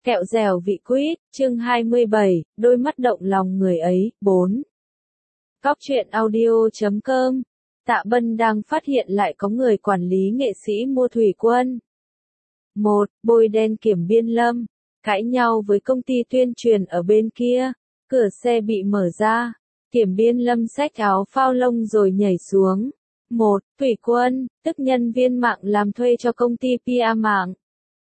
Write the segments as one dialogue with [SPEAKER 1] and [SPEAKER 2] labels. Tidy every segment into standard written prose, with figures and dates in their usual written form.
[SPEAKER 1] Kẹo dẻo vị quýt, chương 27, đôi mắt động lòng người ấy, 4. Góc truyện audio.com. Tạ Bân đang phát hiện lại có người quản lý nghệ sĩ mua thủy quân. 1. Bôi đen Kiểm Biên Lâm, cãi nhau với công ty tuyên truyền ở bên kia, cửa xe bị mở ra, Kiểm Biên Lâm xách áo phao lông rồi nhảy xuống. 1. Thủy quân, tức nhân viên mạng làm thuê cho công ty PR mạng.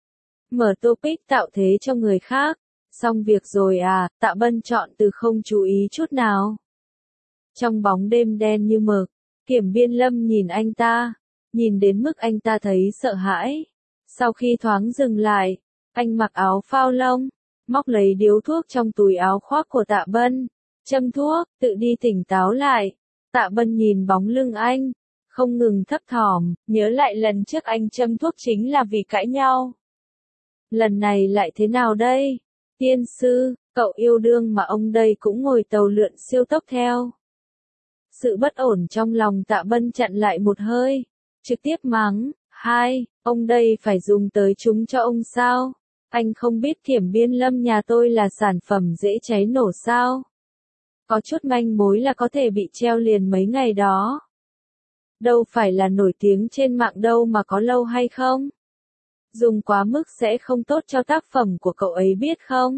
[SPEAKER 1] Mở topic tạo thế cho người khác. Xong việc rồi à, Tạ Bân chọn từ không chú ý chút nào. Trong bóng đêm đen như mực, Kiểm Biên Lâm nhìn anh ta, nhìn đến mức anh ta thấy sợ hãi. Sau khi thoáng dừng lại, anh mặc áo phao lông, móc lấy điếu thuốc trong túi áo khoác của Tạ Bân, châm thuốc, tự đi tỉnh táo lại. Tạ Bân nhìn bóng lưng anh, không ngừng thấp thỏm, nhớ lại lần trước anh châm thuốc chính là vì cãi nhau. Lần này lại thế nào đây? Tiên sư, cậu yêu đương mà ông đây cũng ngồi tàu lượn siêu tốc theo. Sự bất ổn trong lòng Tạ Bân chặn lại một hơi, trực tiếp mắng, ông đây phải dùng tới chúng cho ông sao? Anh không biết Kiểm Biên Lâm nhà tôi là sản phẩm dễ cháy nổ sao? Có chút manh mối là có thể bị treo liền mấy ngày đó. Đâu phải là nổi tiếng trên mạng đâu mà có lâu hay không? Dùng quá mức sẽ không tốt cho tác phẩm của cậu ấy biết không?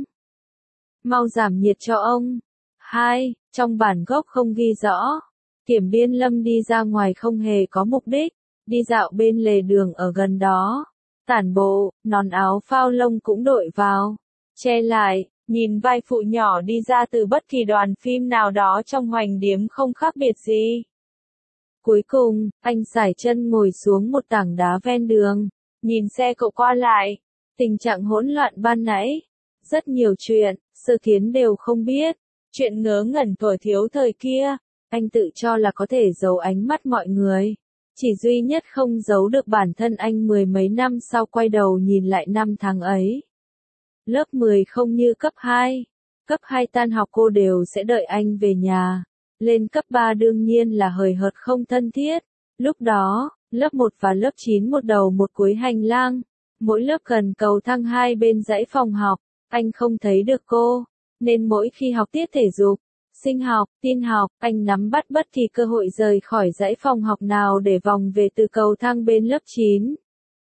[SPEAKER 1] Mau giảm nhiệt cho ông. 2. Trong bản gốc không ghi rõ. Kiểm Biên Lâm đi ra ngoài không hề có mục đích, đi dạo bên lề đường ở gần đó. Tản bộ, nón áo phao lông cũng đội vào, che lại, nhìn vai phụ nhỏ đi ra từ bất kỳ đoàn phim nào đó trong Hoành Điếm không khác biệt gì. Cuối cùng, anh sải chân ngồi xuống một tảng đá ven đường, nhìn xe cộ qua lại, tình trạng hỗn loạn ban nãy. Rất nhiều chuyện, Sơ Kiến đều không biết, chuyện ngớ ngẩn thuở thiếu thời kia, anh tự cho là có thể giấu ánh mắt mọi người. Chỉ duy nhất không giấu được bản thân anh mười mấy năm sau quay đầu nhìn lại năm tháng ấy. Lớp 10 không như cấp 2. Cấp 2 tan học cô đều sẽ đợi anh về nhà. Lên cấp 3 đương nhiên là hời hợt không thân thiết. Lúc đó, lớp 1 và lớp 9 một đầu một cuối hành lang. Mỗi lớp gần cầu thang hai bên dãy phòng học. Anh không thấy được cô, nên mỗi khi học tiết thể dục, sinh học, tin học, anh nắm bắt bất kỳ cơ hội rời khỏi dãy phòng học nào để vòng về từ cầu thang bên lớp 9.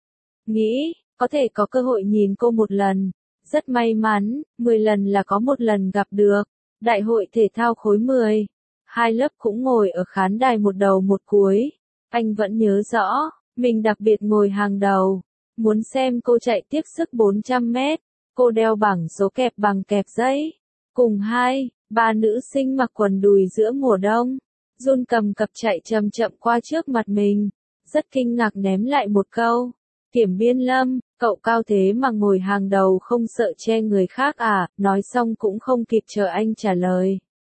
[SPEAKER 1] Nghĩ, có thể có cơ hội nhìn cô một lần. Rất may mắn, 10 lần là có một lần gặp được. Đại hội thể thao khối 10. Hai lớp cũng ngồi ở khán đài một đầu một cuối. Anh vẫn nhớ rõ, mình đặc biệt ngồi hàng đầu. Muốn xem cô chạy tiếp sức 400 mét. Cô đeo bảng số kẹp bằng kẹp giấy. Cùng 2-3 nữ sinh mặc quần đùi giữa mùa đông. Run cầm cập chạy chậm chậm qua trước mặt mình. Rất kinh ngạc ném lại một câu. Kiểm Biên Lâm, cậu cao thế mà ngồi hàng đầu không sợ che người khác à? Nói xong cũng không kịp chờ anh trả lời.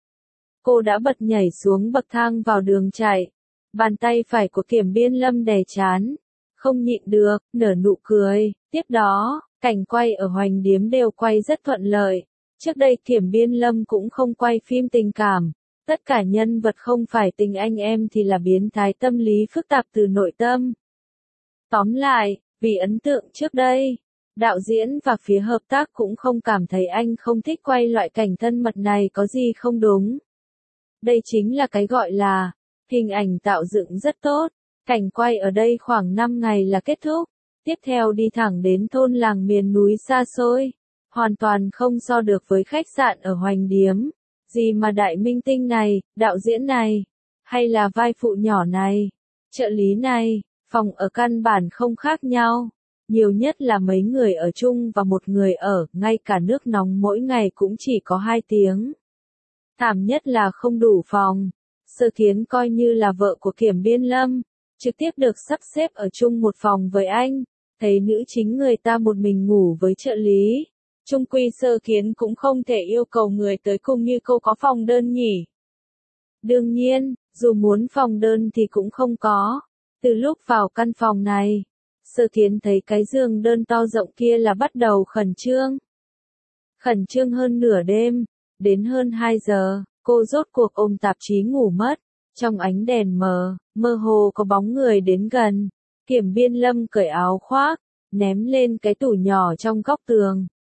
[SPEAKER 1] Cô đã bật nhảy xuống bậc thang vào đường chạy. Bàn tay phải của Kiểm Biên Lâm đè trán. Không nhịn được, nở nụ cười. Tiếp đó, cảnh quay ở Hoành Điếm đều quay rất thuận lợi. Trước đây Kiểm Biên Lâm cũng không quay phim tình cảm. Tất cả nhân vật không phải tình anh em thì là biến thái tâm lý phức tạp từ nội tâm. Tóm lại, vì ấn tượng trước đây, đạo diễn và phía hợp tác cũng không cảm thấy anh không thích quay loại cảnh thân mật này có gì không đúng. Đây chính là cái gọi là hình ảnh tạo dựng rất tốt. Cảnh quay ở đây khoảng 5 ngày là kết thúc. Tiếp theo đi thẳng đến thôn làng miền núi xa xôi. Hoàn toàn không so được với khách sạn ở Hoành Điếm. Gì mà đại minh tinh này, đạo diễn này, hay là vai phụ nhỏ này, trợ lý này, phòng ở căn bản không khác nhau. Nhiều nhất là mấy người ở chung và một người ở, ngay cả nước nóng mỗi ngày cũng chỉ có 2 tiếng. Thảm nhất là không đủ phòng. Sơ Kiến coi như là vợ của Kiểm Biên Lâm, trực tiếp được sắp xếp ở chung một phòng với anh. Thấy nữ chính người ta một mình ngủ với trợ lý. Chung quy Sơ Kiến cũng không thể yêu cầu người tới cùng như cô có phòng đơn nhỉ. Đương nhiên, dù muốn phòng đơn thì cũng không có. Từ lúc vào căn phòng này, Sơ Kiến thấy cái giường đơn to rộng kia là bắt đầu khẩn trương. Khẩn trương hơn nửa đêm, đến hơn 2 giờ, cô rốt cuộc ôm tạp chí ngủ mất. Trong ánh đèn mờ, mơ hồ có bóng người đến gần. Kiểm Biên Lâm cởi áo khoác, ném lên cái tủ nhỏ trong góc tường.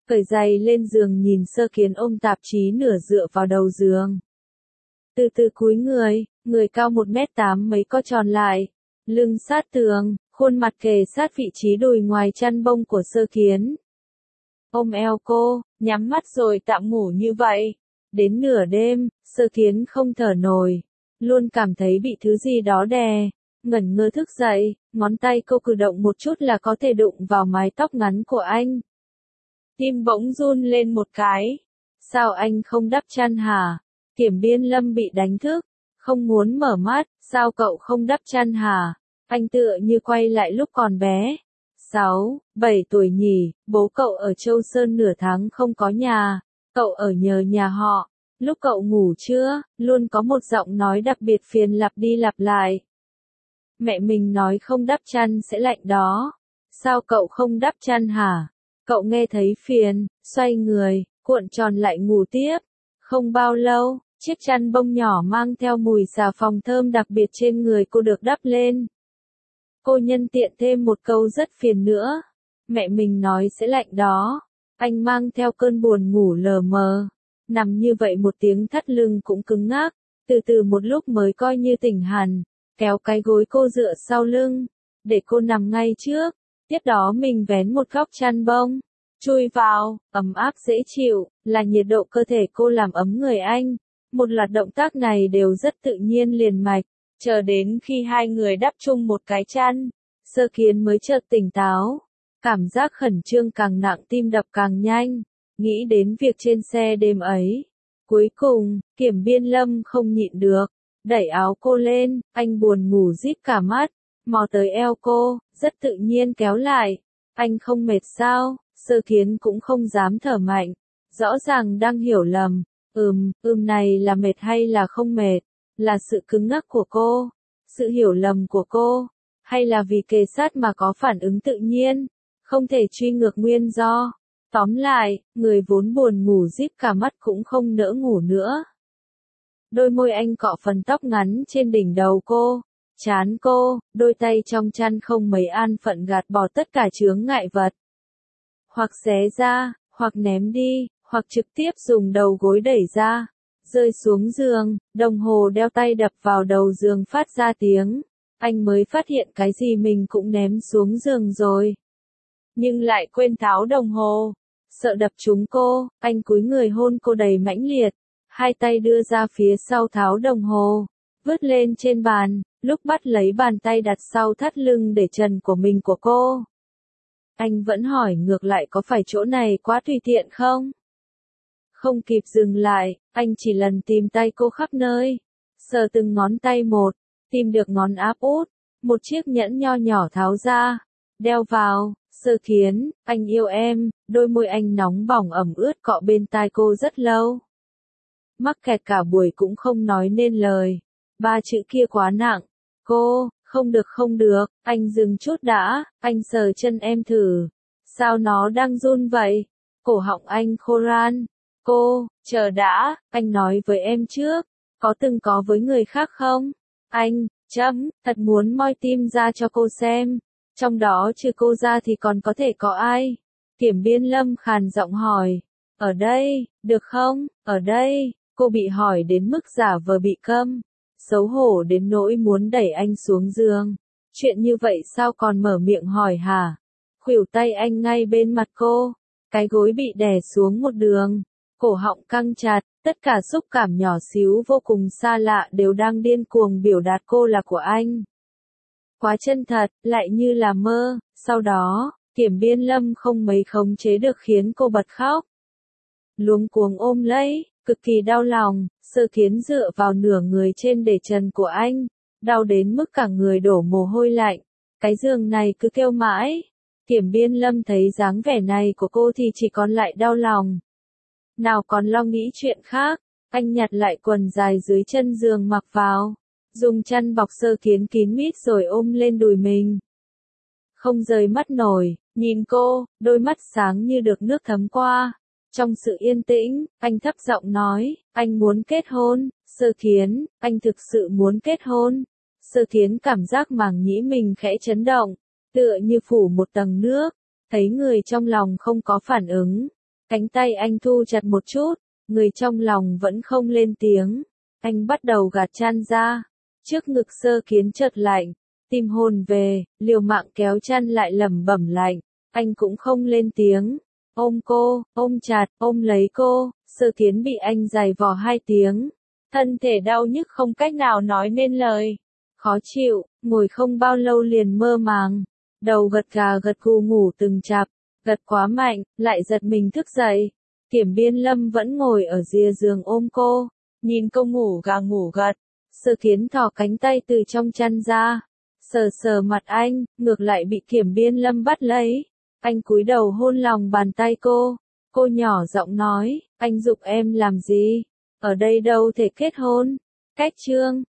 [SPEAKER 1] cởi giày lên giường nhìn Sơ Kiến ôm tạp chí nửa dựa vào đầu giường. Từ từ cúi người cao 1m8 mấy co tròn lại, lưng sát tường, khuôn mặt kề sát vị trí đùi ngoài chăn bông của Sơ Kiến. Ôm eo cô, nhắm mắt rồi tạm ngủ như vậy. Đến nửa đêm, Sơ Kiến không thở nổi, luôn cảm thấy bị thứ gì đó đè, ngẩn ngơ thức dậy, ngón tay cô cử động một chút là có thể đụng vào mái tóc ngắn của anh. Tim bỗng run lên một cái. Sao anh không đắp chăn hả? Kiểm Biên Lâm bị đánh thức, không muốn mở mắt, sao cậu không đắp chăn hả? Anh tựa như quay lại lúc còn bé. 6, 7 tuổi nhỉ, bố cậu ở Châu Sơn nửa tháng không có nhà, cậu ở nhờ nhà họ. Lúc cậu ngủ trưa, luôn có một giọng nói đặc biệt phiền lặp đi lặp lại. Mẹ mình nói không đắp chăn sẽ lạnh đó. Sao cậu không đắp chăn hả? Cậu nghe thấy phiền, xoay người, cuộn tròn lại ngủ tiếp. Không bao lâu, chiếc chăn bông nhỏ mang theo mùi xà phòng thơm đặc biệt trên người cô được đắp lên. Cô nhân tiện thêm một câu rất phiền nữa. Mẹ mình nói sẽ lạnh đó. Anh mang theo cơn buồn ngủ lờ mờ. Nằm như vậy một tiếng thắt lưng cũng cứng ngắc. Từ từ một lúc mới coi như tỉnh hẳn. Kéo cái gối cô dựa sau lưng. Để cô nằm ngay trước. Tiếp đó mình vén một góc chăn bông. Chui vào, ấm áp dễ chịu, là nhiệt độ cơ thể cô làm ấm người anh. Một loạt động tác này đều rất tự nhiên liền mạch. Chờ đến khi hai người đắp chung một cái chăn, Sơ Kiến mới chợt tỉnh táo. Cảm giác khẩn trương càng nặng, tim đập càng nhanh. Nghĩ đến việc trên xe đêm ấy. Cuối cùng, Kiểm Biên Lâm không nhịn được. Đẩy áo cô lên, anh buồn ngủ díp cả mắt. Mò tới eo cô, rất tự nhiên kéo lại. Anh không mệt sao? Sơ Kiến cũng không dám thở mạnh. Rõ ràng đang hiểu lầm. Này là mệt hay là không mệt? Là sự cứng ngắc của cô? Sự hiểu lầm của cô? Hay là vì kề sát mà có phản ứng tự nhiên? Không thể truy ngược nguyên do. Tóm lại, người vốn buồn ngủ díp cả mắt cũng không nỡ ngủ nữa. Đôi môi anh cọ phần tóc ngắn trên đỉnh đầu cô, trán cô, đôi tay trong chăn không mấy an phận gạt bỏ tất cả chướng ngại vật. Hoặc xé ra, hoặc ném đi, hoặc trực tiếp dùng đầu gối đẩy ra, rơi xuống giường, đồng hồ đeo tay đập vào đầu giường phát ra tiếng. Anh mới phát hiện cái gì mình cũng ném xuống giường rồi. Nhưng lại quên tháo đồng hồ. Sợ đập trúng cô, anh cúi người hôn cô đầy mãnh liệt. Hai tay đưa ra phía sau tháo đồng hồ, vứt lên trên bàn, lúc bắt lấy bàn tay đặt sau thắt lưng để trần của mình của cô. Anh vẫn hỏi ngược lại có phải chỗ này quá tùy tiện không? Không kịp dừng lại, anh chỉ lần tìm tay cô khắp nơi. Sờ từng ngón tay một, tìm được ngón áp út, một chiếc nhẫn nho nhỏ tháo ra, đeo vào. Sơ Kiến, anh yêu em, đôi môi anh nóng bỏng ẩm ướt cọ bên tai cô rất lâu. Mắc kẹt cả buổi cũng không nói nên lời. Ba chữ kia quá nặng. Cô, không được, anh dừng chút đã, anh sờ chân em thử. Sao nó đang run vậy? Cổ họng anh khô ran. Cô, chờ đã, anh nói với em trước. Có từng có với người khác không? Anh, thật muốn moi tim ra cho cô xem. Trong đó trừ cô ra thì còn có thể có ai? Kiểm Biên Lâm khàn giọng hỏi. Ở đây, được không? Ở đây. Cô bị hỏi đến mức giả vờ bị câm. Xấu hổ đến nỗi muốn đẩy anh xuống giường. Chuyện như vậy sao còn mở miệng hỏi hả? Khuỷu tay anh ngay bên mặt cô. Cái gối bị đè xuống một đường. Cổ họng căng chặt. Tất cả xúc cảm nhỏ xíu vô cùng xa lạ đều đang điên cuồng biểu đạt cô là của anh. Quá chân thật, lại như là mơ. Sau đó, Kiểm Biên Lâm không mấy khống chế được khiến cô bật khóc. Luống cuống ôm lấy, cực kỳ đau lòng. Sơ Kiến dựa vào nửa người trên để trần của anh, đau đến mức cả người đổ mồ hôi lạnh. Cái giường này cứ kêu mãi. Kiểm Biên Lâm thấy dáng vẻ này của cô thì chỉ còn lại đau lòng. Nào còn lo nghĩ chuyện khác, anh nhặt lại quần dài dưới chân giường mặc vào, dùng chăn bọc Sơ Kiến kín mít rồi ôm lên đùi mình. Không rời mắt nổi, nhìn cô, đôi mắt sáng như được nước thấm qua. Trong sự yên tĩnh, anh thấp giọng nói, anh muốn kết hôn. Sơ Kiến, anh thực sự muốn kết hôn. Sơ Kiến cảm giác màng nhĩ mình khẽ chấn động, tựa như phủ một tầng nước, thấy người trong lòng không có phản ứng. Cánh tay anh thu chặt một chút, người trong lòng vẫn không lên tiếng. Anh bắt đầu gạt chăn ra. Trước ngực Sơ Kiến chợt lạnh, tim hồn về, liều mạng kéo chăn lại lẩm bẩm lạnh. Anh cũng không lên tiếng. Ôm cô, ôm chặt, ôm lấy cô, Sơ Kiến bị anh giày vò 2 tiếng. Thân thể đau nhức không cách nào nói nên lời. Khó chịu, ngồi không bao lâu liền mơ màng. Đầu gật gà gật gù ngủ từng chập, gật quá mạnh, lại giật mình thức dậy. Kiểm Biên Lâm vẫn ngồi ở rìa giường ôm cô, nhìn cô ngủ gà ngủ gật. Sơ Kiến thò cánh tay từ trong chăn ra, sờ sờ mặt anh, ngược lại bị Kiểm Biên Lâm bắt lấy. Anh cúi đầu hôn lòng bàn tay cô nhỏ giọng nói, anh giục em làm gì? Ở đây đâu thể kết hôn? Cách chương